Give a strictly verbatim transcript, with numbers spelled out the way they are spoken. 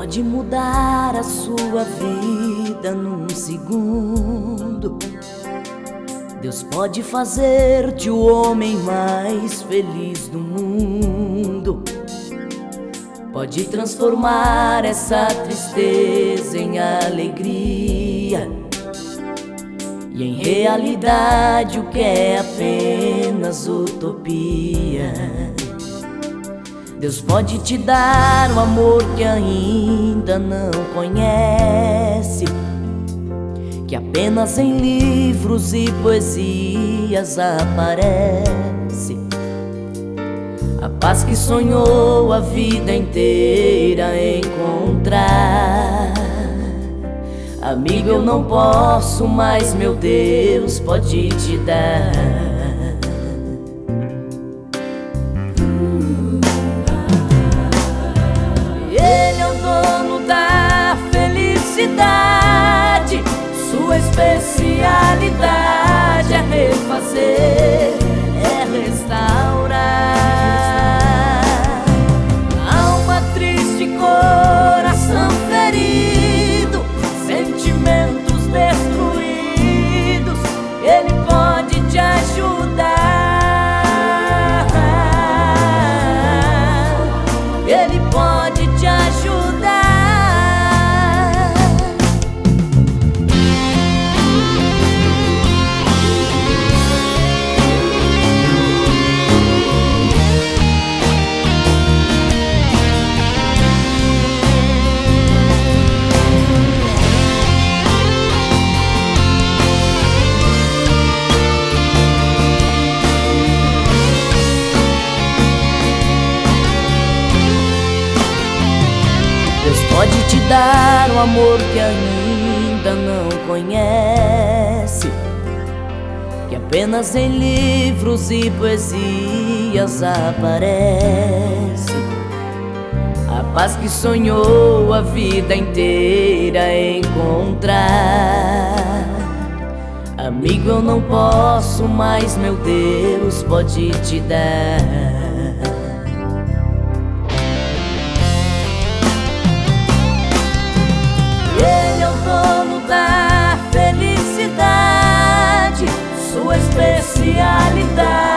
pode mudar a sua vida num segundo. Deus pode fazer-te o homem mais feliz do mundo. Pode transformar essa tristeza em alegria e em realidade o que é apenas utopia. Deus pode te dar um amor que ainda não conhece, que apenas em livros e poesias aparece. A paz que sonhou a vida inteira encontrar. Amigo, eu não posso, mas meu Deus pode te dar. Ele é o dono da felicidade. Sua especialidade é refazer, é restaurar. Alma triste, coração ferido, sentimentos destruídos, Ele pode te ajudar. Ele pode te ajudar. Deus pode te dar um amor que ainda não conhece, que apenas em livros e poesias aparece. A paz que sonhou a vida inteira encontrar. Amigo, eu não posso, mas meu Deus pode te dar. Sua especialidade